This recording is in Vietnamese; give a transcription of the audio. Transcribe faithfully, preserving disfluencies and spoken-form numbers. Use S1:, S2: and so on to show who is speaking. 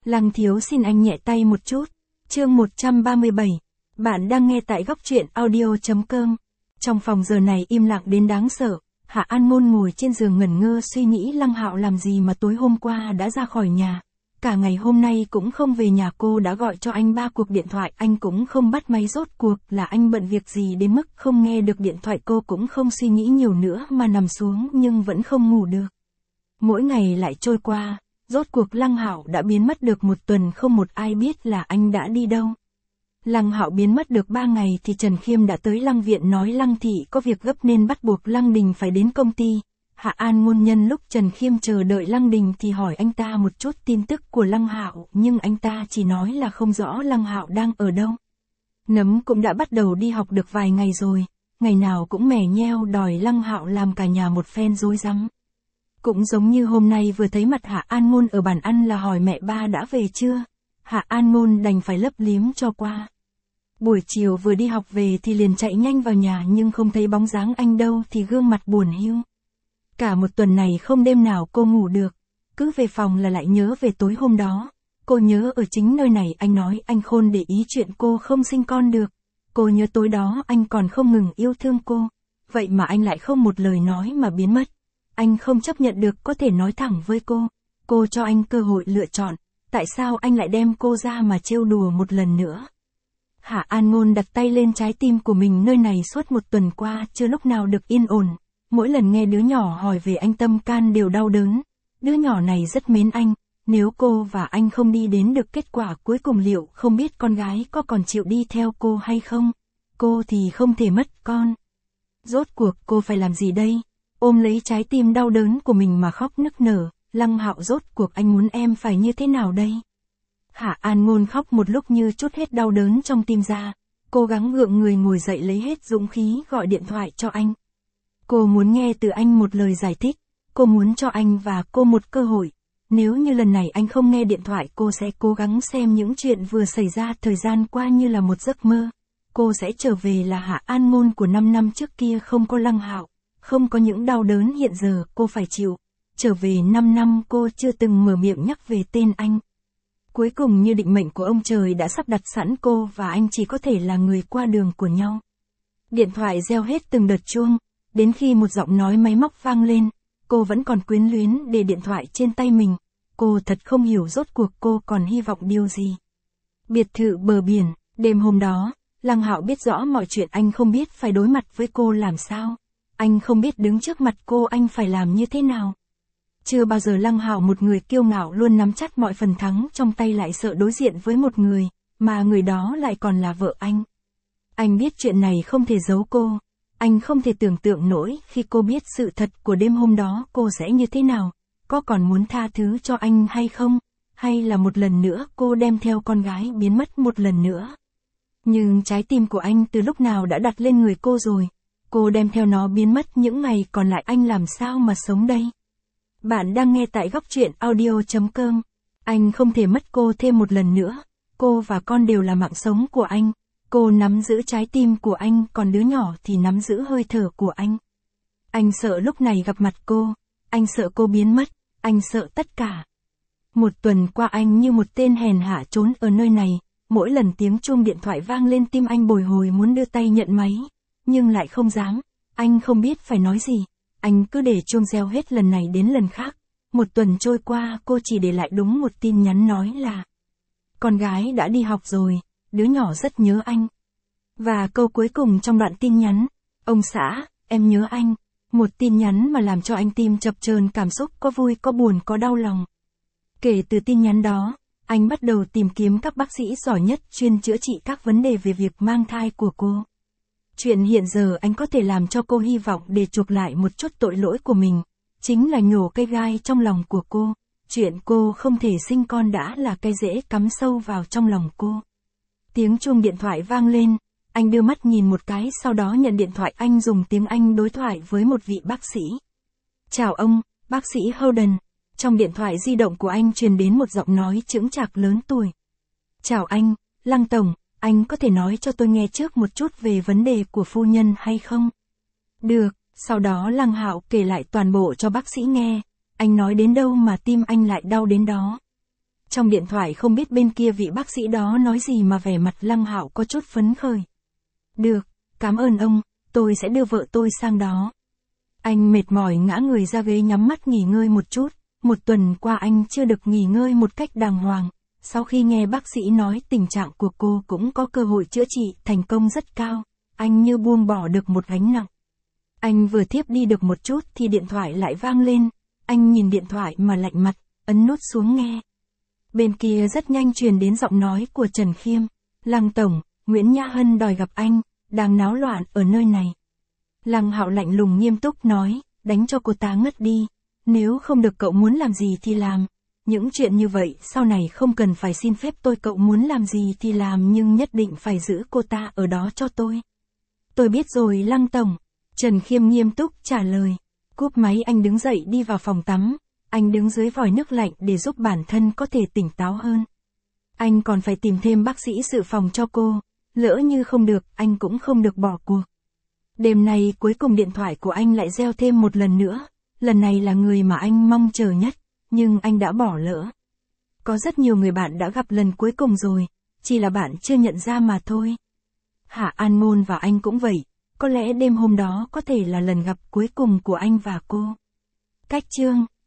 S1: Lăng thiếu xin anh nhẹ tay một chút. Chương một trăm ba mươi bảy. Bạn đang nghe tại góc truyện audio.com. Trong phòng giờ này im lặng đến đáng sợ, Hạ An Ngôn ngồi trên giường ngẩn ngơ suy nghĩ Lăng Hạo làm gì mà tối hôm qua đã ra khỏi nhà. Cả ngày hôm nay cũng không về nhà, cô đã gọi cho anh ba cuộc điện thoại, anh cũng không bắt máy, rốt cuộc là anh bận việc gì đến mức không nghe được điện thoại. Cô cũng không suy nghĩ nhiều nữa mà nằm xuống nhưng vẫn không ngủ được. Mỗi ngày lại trôi qua, rốt cuộc Lăng Hạo đã biến mất được một tuần, không một ai biết là anh đã đi đâu. Lăng Hạo biến mất được ba ngày thì Trần Khiêm đã tới Lăng viện nói Lăng thị có việc gấp nên bắt buộc Lăng Đình phải đến công ty. Hạ An Ngôn nhân lúc Trần Khiêm chờ đợi Lăng Đình thì hỏi anh ta một chút tin tức của Lăng Hạo, nhưng anh ta chỉ nói là không rõ Lăng Hạo đang ở đâu. Nấm cũng đã bắt đầu đi học được vài ngày rồi, ngày nào cũng mè nheo đòi Lăng Hạo làm cả nhà một phen rối rắm. Cũng giống như hôm nay vừa thấy mặt Hạ An Ngôn ở bàn ăn là hỏi mẹ ba đã về chưa. Hạ An Ngôn đành phải lấp liếm cho qua. Buổi chiều vừa đi học về thì liền chạy nhanh vào nhà nhưng không thấy bóng dáng anh đâu thì gương mặt buồn hiu. Cả một tuần này không đêm nào cô ngủ được, cứ về phòng là lại nhớ về tối hôm đó. Cô nhớ ở chính nơi này anh nói anh khôn để ý chuyện cô không sinh con được. Cô nhớ tối đó anh còn không ngừng yêu thương cô, vậy mà anh lại không một lời nói mà biến mất. Anh không chấp nhận được có thể nói thẳng với cô, cô cho anh cơ hội lựa chọn, tại sao anh lại đem cô ra mà trêu đùa một lần nữa. Hạ An Ngôn đặt tay lên trái tim của mình, nơi này suốt một tuần qua chưa lúc nào được yên ổn. Mỗi lần nghe đứa nhỏ hỏi về anh tâm can đều đau đớn. Đứa nhỏ này rất mến anh, nếu cô và anh không đi đến được kết quả cuối cùng liệu không biết con gái có còn chịu đi theo cô hay không. Cô thì không thể mất con. Rốt cuộc cô phải làm gì đây? Ôm lấy trái tim đau đớn của mình mà khóc nức nở. Lăng Hạo, rốt cuộc anh muốn em phải như thế nào đây? Hạ An Ngôn khóc một lúc như trút hết đau đớn trong tim ra. Cố gắng gượng người ngồi dậy lấy hết dũng khí gọi điện thoại cho anh. Cô muốn nghe từ anh một lời giải thích, cô muốn cho anh và cô một cơ hội. Nếu như lần này anh không nghe điện thoại, cô sẽ cố gắng xem những chuyện vừa xảy ra thời gian qua như là một giấc mơ. Cô sẽ trở về là Hạ An Ngôn của năm năm trước kia, không có Lăng Hạo, không có những đau đớn hiện giờ cô phải chịu. Trở về năm năm cô chưa từng mở miệng nhắc về tên anh. Cuối cùng như định mệnh của ông trời đã sắp đặt sẵn, cô và anh chỉ có thể là người qua đường của nhau. Điện thoại reo hết từng đợt chuông. Đến khi một giọng nói máy móc vang lên, cô vẫn còn quyến luyến để điện thoại trên tay mình. Cô thật không hiểu rốt cuộc cô còn hy vọng điều gì. Biệt thự bờ biển, đêm hôm đó, Lăng Hạo biết rõ mọi chuyện, anh không biết phải đối mặt với cô làm sao. Anh không biết đứng trước mặt cô anh phải làm như thế nào. Chưa bao giờ Lăng Hạo, một người kiêu ngạo luôn nắm chắc mọi phần thắng trong tay, lại sợ đối diện với một người, mà người đó lại còn là vợ anh. Anh biết chuyện này không thể giấu cô. Anh không thể tưởng tượng nổi khi cô biết sự thật của đêm hôm đó cô sẽ như thế nào, có còn muốn tha thứ cho anh hay không, hay là một lần nữa cô đem theo con gái biến mất một lần nữa. Nhưng trái tim của anh từ lúc nào đã đặt lên người cô rồi, cô đem theo nó biến mất, những ngày còn lại anh làm sao mà sống đây. Bạn đang nghe tại góc truyện audio.com. Anh không thể mất cô thêm một lần nữa, cô và con đều là mạng sống của anh. Cô nắm giữ trái tim của anh, còn đứa nhỏ thì nắm giữ hơi thở của anh. Anh sợ lúc này gặp mặt cô, anh sợ cô biến mất, anh sợ tất cả. Một tuần qua anh như một tên hèn hạ trốn ở nơi này, mỗi lần tiếng chuông điện thoại vang lên tim anh bồi hồi muốn đưa tay nhận máy, nhưng lại không dám, anh không biết phải nói gì, anh cứ để chuông reo hết lần này đến lần khác. Một tuần trôi qua cô chỉ để lại đúng một tin nhắn nói là con gái đã đi học rồi. Đứa nhỏ rất nhớ anh. Và câu cuối cùng trong đoạn tin nhắn, ông xã, em nhớ anh. Một tin nhắn mà làm cho anh tim chập chờn cảm xúc, có vui, có buồn, có đau lòng. Kể từ tin nhắn đó, anh bắt đầu tìm kiếm các bác sĩ giỏi nhất chuyên chữa trị các vấn đề về việc mang thai của cô. Chuyện hiện giờ anh có thể làm cho cô hy vọng để chuộc lại một chút tội lỗi của mình, chính là nhổ cây gai trong lòng của cô. Chuyện cô không thể sinh con đã là cây rễ cắm sâu vào trong lòng cô. Tiếng chuông điện thoại vang lên, anh đưa mắt nhìn một cái, sau đó nhận điện thoại. Anh dùng tiếng Anh đối thoại với một vị bác sĩ. Chào ông, bác sĩ Holden. Trong điện thoại di động của anh truyền đến một giọng nói chững chạc lớn tuổi. Chào anh, Lăng Tổng, anh có thể nói cho tôi nghe trước một chút về vấn đề của phu nhân hay không? Được, sau đó Lăng Hạo kể lại toàn bộ cho bác sĩ nghe. Anh nói đến đâu mà tim anh lại đau đến đó. Trong điện thoại không biết bên kia vị bác sĩ đó nói gì mà vẻ mặt Lăng Hạo có chút phấn khởi. Được, cảm ơn ông, tôi sẽ đưa vợ tôi sang đó. Anh mệt mỏi ngã người ra ghế nhắm mắt nghỉ ngơi một chút, một tuần qua anh chưa được nghỉ ngơi một cách đàng hoàng. Sau khi nghe bác sĩ nói tình trạng của cô cũng có cơ hội chữa trị thành công rất cao, anh như buông bỏ được một gánh nặng. Anh vừa thiếp đi được một chút thì điện thoại lại vang lên, anh nhìn điện thoại mà lạnh mặt, ấn nút xuống nghe. Bên kia rất nhanh truyền đến giọng nói của Trần Khiêm. Lăng tổng, Nguyễn Nhã Hân đòi gặp anh, đang náo loạn ở nơi này. Lăng Hạo lạnh lùng nghiêm túc nói, đánh cho cô ta ngất đi, nếu không được cậu muốn làm gì thì làm. Những chuyện như vậy sau này không cần phải xin phép tôi, cậu muốn làm gì thì làm nhưng nhất định phải giữ cô ta ở đó cho tôi. Tôi biết rồi Lăng tổng, Trần Khiêm nghiêm túc trả lời. Cúp máy anh đứng dậy đi vào phòng tắm, anh đứng dưới vòi nước lạnh để giúp bản thân có thể tỉnh táo hơn. Anh còn phải tìm thêm bác sĩ dự phòng cho cô, lỡ như không được anh cũng không được bỏ cuộc. Đêm nay cuối cùng điện thoại của anh lại reo thêm một lần nữa, lần này là người mà anh mong chờ nhất, nhưng anh đã bỏ lỡ. Có rất nhiều người bạn đã gặp lần cuối cùng rồi, chỉ là bạn chưa nhận ra mà thôi. Hạ An Ngôn và anh cũng vậy, có lẽ đêm hôm đó có thể là lần gặp cuối cùng của anh và cô. Cách chương